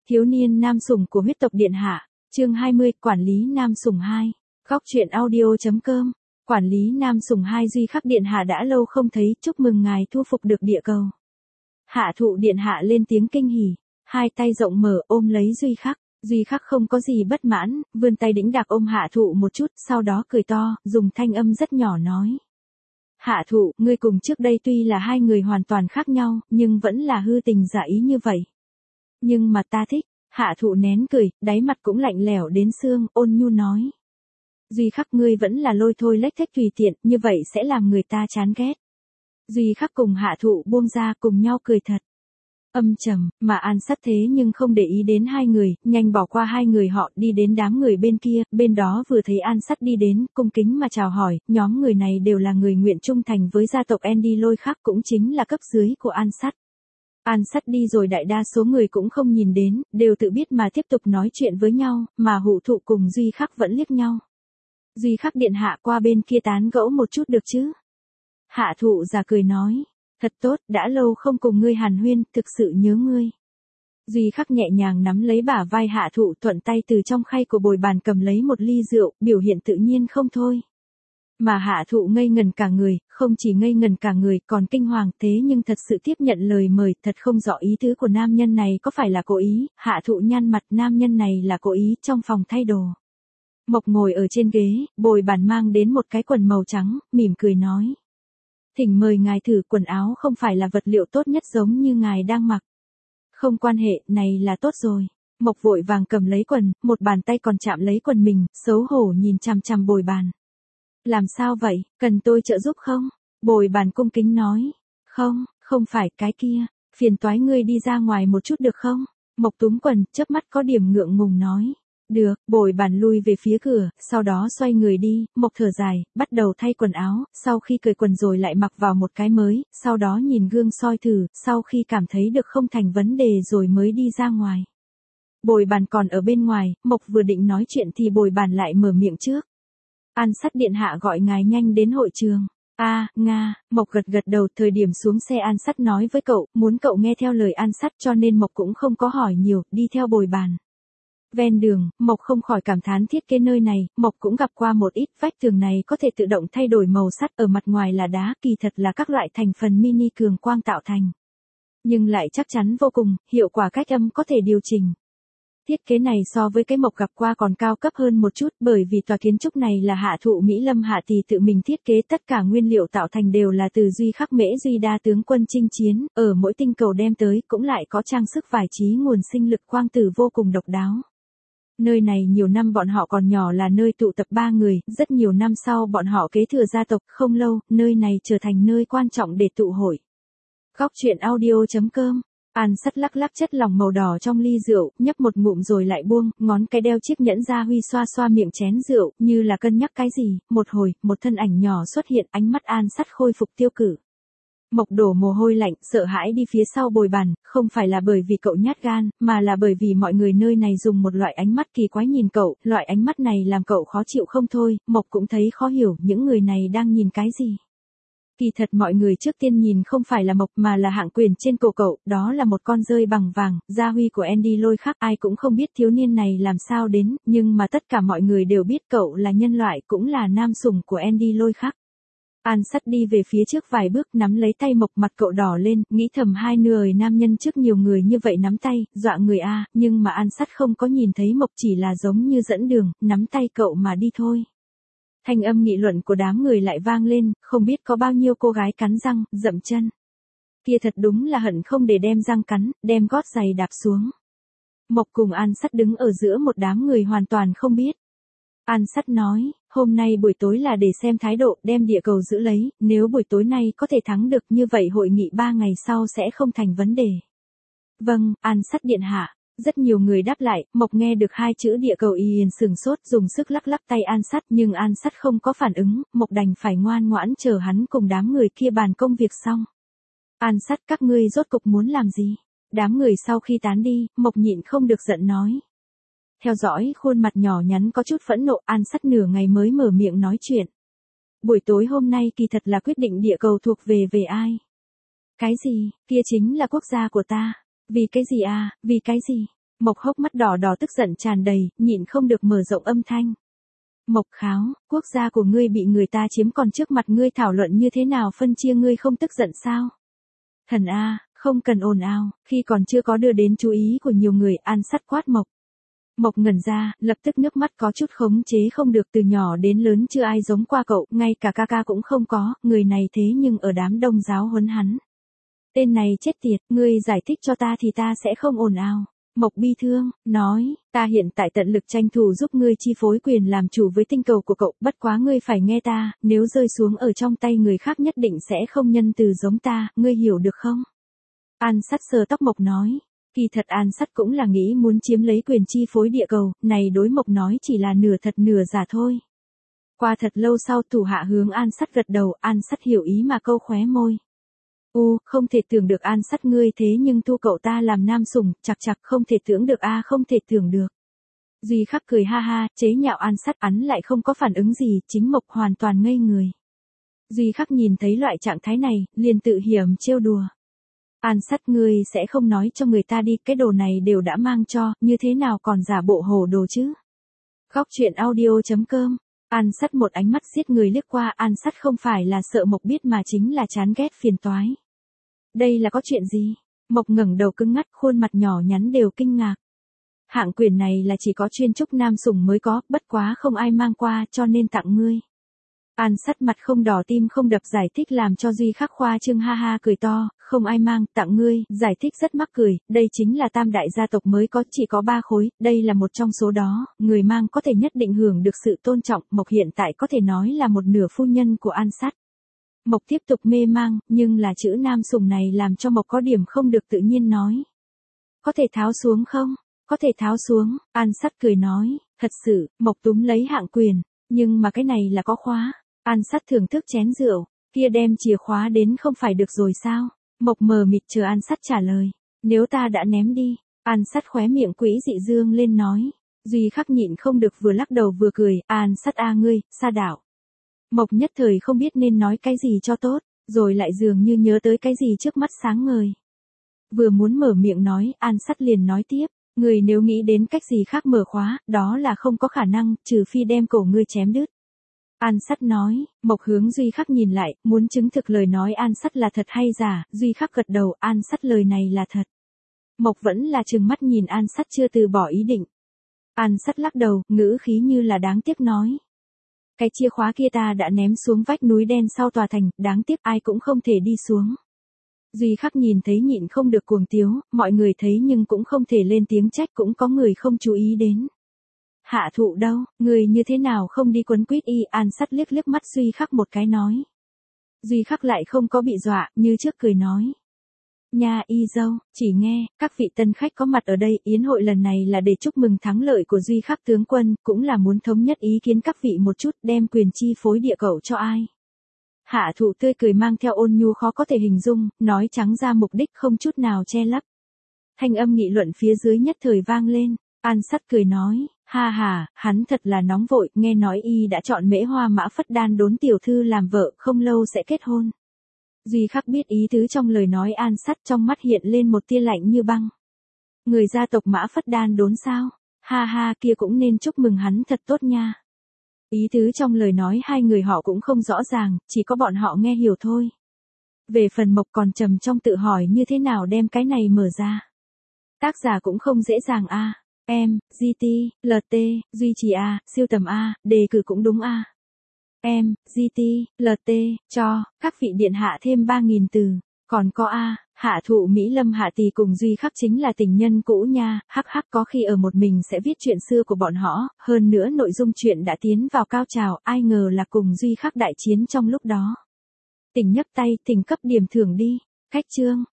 Thiếu niên nam sủng của huyết tộc điện hạ, chương 20, quản lý nam sủng 2. Góc truyện audio.com. Quản lý nam sủng 2 Duy Khắc điện hạ đã lâu không thấy, chúc mừng ngài thu phục được địa cầu. Hạ thụ điện hạ lên tiếng kinh hỉ, hai tay rộng mở ôm lấy Duy Khắc. Duy Khắc không có gì bất mãn, vươn tay đĩnh đạc ôm hạ thụ một chút, sau đó cười to, dùng thanh âm rất nhỏ nói. Hạ thụ, ngươi cùng trước đây tuy là hai người hoàn toàn khác nhau, nhưng vẫn là hư tình giả ý như vậy. Nhưng mà ta thích, hạ thụ nén cười, đáy mặt cũng lạnh lẽo đến xương, ôn nhu nói. Duy Khắc ngươi vẫn là lôi thôi lếch thếch tùy tiện, như vậy sẽ làm người ta chán ghét. Duy Khắc cùng hạ thụ buông ra cùng nhau cười thật. Âm trầm, mà An Sắt thế nhưng không để ý đến hai người, nhanh bỏ qua hai người họ đi đến đám người bên kia, bên đó vừa thấy An Sắt đi đến, cung kính mà chào hỏi, nhóm người này đều là người nguyện trung thành với gia tộc Andy Lôi Khắc cũng chính là cấp dưới của An Sắt. An Sắt đi rồi đại đa số người cũng không nhìn đến, đều tự biết mà tiếp tục nói chuyện với nhau, mà hụ thụ cùng Duy Khắc vẫn liếc nhau. Duy Khắc điện hạ qua bên kia tán gẫu một chút được chứ? Hạ thụ già cười nói. Thật tốt, đã lâu không cùng ngươi hàn huyên, thực sự nhớ ngươi. Duy Khắc nhẹ nhàng nắm lấy bả vai hạ thụ thuận tay từ trong khay của bồi bàn cầm lấy một ly rượu, biểu hiện tự nhiên không thôi. Mà hạ thụ ngây ngần cả người, không chỉ ngây ngần cả người còn kinh hoàng thế nhưng thật sự tiếp nhận lời mời, thật không rõ ý tứ của nam nhân này có phải là cố ý, hạ thụ nhăn mặt nam nhân này là cố ý trong phòng thay đồ. Mộc ngồi ở trên ghế, bồi bàn mang đến một cái quần màu trắng, mỉm cười nói. Thỉnh mời ngài thử quần áo không phải là vật liệu tốt nhất giống như ngài đang mặc. Không quan hệ, này là tốt rồi. Mộc vội vàng cầm lấy quần, một bàn tay còn chạm lấy quần mình, xấu hổ nhìn chằm chằm bồi bàn. Làm sao vậy, cần tôi trợ giúp không? Bồi bàn cung kính nói. Không, không phải cái kia, phiền toái ngươi đi ra ngoài một chút được không? Mộc túm quần, chớp mắt có điểm ngượng ngùng nói. Được, bồi bàn lui về phía cửa, sau đó xoay người đi, Mộc thở dài, bắt đầu thay quần áo, sau khi cởi quần rồi lại mặc vào một cái mới, sau đó nhìn gương soi thử, sau khi cảm thấy được không thành vấn đề rồi mới đi ra ngoài. Bồi bàn còn ở bên ngoài, Mộc vừa định nói chuyện thì bồi bàn lại mở miệng trước. An Sắt điện hạ gọi ngài nhanh đến hội trường. Nga, Mộc gật gật đầu, thời điểm xuống xe An Sắt nói với cậu, muốn cậu nghe theo lời An Sắt cho nên Mộc cũng không có hỏi nhiều, đi theo bồi bàn. Ven đường, Mộc không khỏi cảm thán thiết kế nơi này, Mộc cũng gặp qua một ít, vách tường này có thể tự động thay đổi màu sắt, ở mặt ngoài là đá, kỳ thật là các loại thành phần mini cường quang tạo thành. Nhưng lại chắc chắn vô cùng, hiệu quả cách âm có thể điều chỉnh. Thiết kế này so với cái Mộc gặp qua còn cao cấp hơn một chút, bởi vì tòa kiến trúc này là hạ thụ Mỹ Lâm Hạ Tỳ tự mình thiết kế, tất cả nguyên liệu tạo thành đều là từ Duy Khắc Mễ Duy đa tướng quân chinh chiến, ở mỗi tinh cầu đem tới cũng lại có trang sức vải trí nguồn sinh lực quang tử vô cùng độc đáo. Nơi này nhiều năm bọn họ còn nhỏ là nơi tụ tập 3 người, rất nhiều năm sau bọn họ kế thừa gia tộc, không lâu, nơi này trở thành nơi quan trọng để tụ hội. Góc truyện audio.com. An Sắt lắc lắc chất lỏng màu đỏ trong ly rượu, nhấp một ngụm rồi lại buông, ngón cái đeo chiếc nhẫn ra huy xoa xoa miệng chén rượu, như là cân nhắc cái gì, một hồi, một thân ảnh nhỏ xuất hiện, ánh mắt An Sắt khôi phục tiêu cự. Mộc đổ mồ hôi lạnh, sợ hãi đi phía sau bồi bàn, không phải là bởi vì cậu nhát gan, mà là bởi vì mọi người nơi này dùng một loại ánh mắt kỳ quái nhìn cậu, loại ánh mắt này làm cậu khó chịu không thôi, Mộc cũng thấy khó hiểu những người này đang nhìn cái gì. Kỳ thật mọi người trước tiên nhìn không phải là Mộc mà là hạng quyền trên cổ cậu, đó là một con dơi bằng vàng, gia huy của Andy Lôi Khắc, ai cũng không biết thiếu niên này làm sao đến, nhưng mà tất cả mọi người đều biết cậu là nhân loại cũng là nam sủng của Andy Lôi Khắc. An Sắt đi về phía trước vài bước nắm lấy tay Mộc, mặt cậu đỏ lên, nghĩ thầm hai người nam nhân trước nhiều người như vậy nắm tay, dọa người a, nhưng mà An Sắt không có nhìn thấy Mộc, chỉ là giống như dẫn đường, nắm tay cậu mà đi thôi. Thanh âm nghị luận của đám người lại vang lên, không biết có bao nhiêu cô gái cắn răng, dậm chân. Kia thật đúng là hận không để đem răng cắn, đem gót giày đạp xuống. Mộc cùng An Sắt đứng ở giữa một đám người hoàn toàn không biết. An Sắt nói, hôm nay buổi tối là để xem thái độ, đem địa cầu giữ lấy, nếu buổi tối nay có thể thắng được như vậy hội nghị 3 ngày sau sẽ không thành vấn đề. Vâng, An Sắt điện hạ. Rất nhiều người đáp lại, Mộc nghe được hai chữ địa cầu yên sừng sốt dùng sức lắc lắc tay An Sắt nhưng An Sắt không có phản ứng, Mộc đành phải ngoan ngoãn chờ hắn cùng đám người kia bàn công việc xong. An Sắt các ngươi rốt cục muốn làm gì? Đám người sau khi tán đi, Mộc nhịn không được giận nói. Theo dõi khuôn mặt nhỏ nhắn có chút phẫn nộ, An Sắt nửa ngày mới mở miệng nói chuyện. Buổi tối hôm nay kỳ thật là quyết định địa cầu thuộc về ai? Cái gì, kia chính là quốc gia của ta. Vì cái gì à, vì cái gì? Mộc hốc mắt đỏ đỏ tức giận tràn đầy, nhịn không được mở rộng âm thanh. Mộc Kháo, quốc gia của ngươi bị người ta chiếm còn trước mặt ngươi thảo luận như thế nào phân chia ngươi không tức giận sao? Thần A, không cần ồn ào, khi còn chưa có đưa đến chú ý của nhiều người, An Sắt quát Mộc. Mộc ngẩn ra, lập tức nước mắt có chút khống chế không được, từ nhỏ đến lớn chưa ai giống qua cậu, ngay cả ca ca cũng không có, người này thế nhưng ở đám đông giáo huấn hắn. Tên này chết tiệt, ngươi giải thích cho ta thì ta sẽ không ồn ào. Mộc bi thương, nói, ta hiện tại tận lực tranh thủ giúp ngươi chi phối quyền làm chủ với tinh cầu của cậu, bất quá ngươi phải nghe ta, nếu rơi xuống ở trong tay người khác nhất định sẽ không nhân từ giống ta, ngươi hiểu được không? An Sắt sờ tóc Mộc nói, kỳ thật An Sắt cũng là nghĩ muốn chiếm lấy quyền chi phối địa cầu, này đối Mộc nói chỉ là nửa thật nửa giả thôi. Qua thật lâu sau thủ hạ hướng An Sắt gật đầu, An Sắt hiểu ý mà câu khóe môi. Không thể tưởng được An Sắt ngươi thế nhưng thu cậu ta làm nam sủng, chặt không thể tưởng được không thể tưởng được. Duy Khắc cười ha ha, chế nhạo An Sắt, hắn lại không có phản ứng gì, chính Mộc hoàn toàn ngây người. Duy Khắc nhìn thấy loại trạng thái này, liền tự hiểm trêu đùa. An Sắt ngươi sẽ không nói cho người ta đi, cái đồ này đều đã mang cho, như thế nào còn giả bộ hồ đồ chứ? Góc truyện audio.com. An Sắt một ánh mắt giết người liếc qua, An Sắt không phải là sợ Mộc biết mà chính là chán ghét phiền toái. Đây là có chuyện gì? Mộc ngẩng đầu cứng ngắc, khuôn mặt nhỏ nhắn đều kinh ngạc. Hạng quyền này là chỉ có chuyên trúc nam sủng mới có, bất quá không ai mang qua cho nên tặng ngươi. An Sắt mặt không đỏ tim không đập giải thích làm cho Duy Khắc khoa trương ha ha cười to, không ai mang, tặng ngươi, giải thích rất mắc cười, đây chính là tam đại gia tộc mới có, chỉ có 3 khối, đây là một trong số đó, người mang có thể nhất định hưởng được sự tôn trọng, Mộc hiện tại có thể nói là một nửa phu nhân của An Sắt. Mộc tiếp tục mê mang, nhưng là chữ nam sủng này làm cho Mộc có điểm không được tự nhiên nói. Có thể tháo xuống không? Có thể tháo xuống, An Sắt cười nói, thật sự, Mộc túm lấy hạng quyền, nhưng mà cái này là có khóa. An Sắt thưởng thức chén rượu, kia đem chìa khóa đến không phải được rồi sao? Mộc mờ mịt chờ An Sắt trả lời, nếu ta đã ném đi, An Sắt khóe miệng quỹ dị dương lên nói. Duy Khắc nhịn không được vừa lắc đầu vừa cười, An Sắt ngươi, sa đảo. Mộc nhất thời không biết nên nói cái gì cho tốt, rồi lại dường như nhớ tới cái gì trước mắt sáng ngời. Vừa muốn mở miệng nói, An Sắt liền nói tiếp, người nếu nghĩ đến cách gì khác mở khóa, đó là không có khả năng, trừ phi đem cổ ngươi chém đứt. An Sắt nói, Mộc hướng Duy Khắc nhìn lại, muốn chứng thực lời nói An Sắt là thật hay giả, Duy Khắc gật đầu, An Sắt lời này là thật. Mộc vẫn là trừng mắt nhìn An Sắt chưa từ bỏ ý định. An Sắt lắc đầu, ngữ khí như là đáng tiếc nói. Cái chìa khóa kia ta đã ném xuống vách núi đen sau tòa thành, đáng tiếc ai cũng không thể đi xuống. Duy Khắc nhìn thấy nhịn không được cuồng tiếu, mọi người thấy nhưng cũng không thể lên tiếng trách, cũng có người không chú ý đến. Hạ thụ đâu, người như thế nào không đi quấn quýt y? An Sắt liếc liếc mắt Duy Khắc một cái nói. Duy Khắc lại không có bị dọa, như trước cười nói. Nha y dâu, chỉ nghe, các vị tân khách có mặt ở đây, yến hội lần này là để chúc mừng thắng lợi của Duy Khắc tướng quân, cũng là muốn thống nhất ý kiến các vị một chút, đem quyền chi phối địa cầu cho ai. Hạ thụ tươi cười mang theo ôn nhu khó có thể hình dung, nói trắng ra mục đích không chút nào che lấp. Thanh âm nghị luận phía dưới nhất thời vang lên, An Sắt cười nói, ha ha, hắn thật là nóng vội, nghe nói y đã chọn Mễ Hoa Mã Phất Đan Đốn tiểu thư làm vợ, không lâu sẽ kết hôn. Duy Khắc biết ý tứ trong lời nói An Sắt, trong mắt hiện lên một tia lạnh như băng. Người gia tộc Mã Phất Đan Đốn sao? Ha ha, kia cũng nên chúc mừng hắn thật tốt nha. Ý tứ trong lời nói hai người họ cũng không rõ ràng, chỉ có bọn họ nghe hiểu thôi. Về phần Mộc còn trầm trong tự hỏi như thế nào đem cái này mở ra. Tác giả cũng không dễ dàng GT, LT, duy trì siêu tầm đề cử cũng đúng GT, LT, cho, các vị điện hạ thêm 3.000 từ, còn có hạ thụ Mỹ Lâm Hạ Tỳ cùng Duy Khắc chính là tình nhân cũ nha, hắc có khi ở một mình sẽ viết chuyện xưa của bọn họ, hơn nữa nội dung chuyện đã tiến vào cao trào, ai ngờ là cùng Duy Khắc đại chiến trong lúc đó. Tỉnh nhấc tay, tỉnh cấp điểm thưởng đi, cách chương.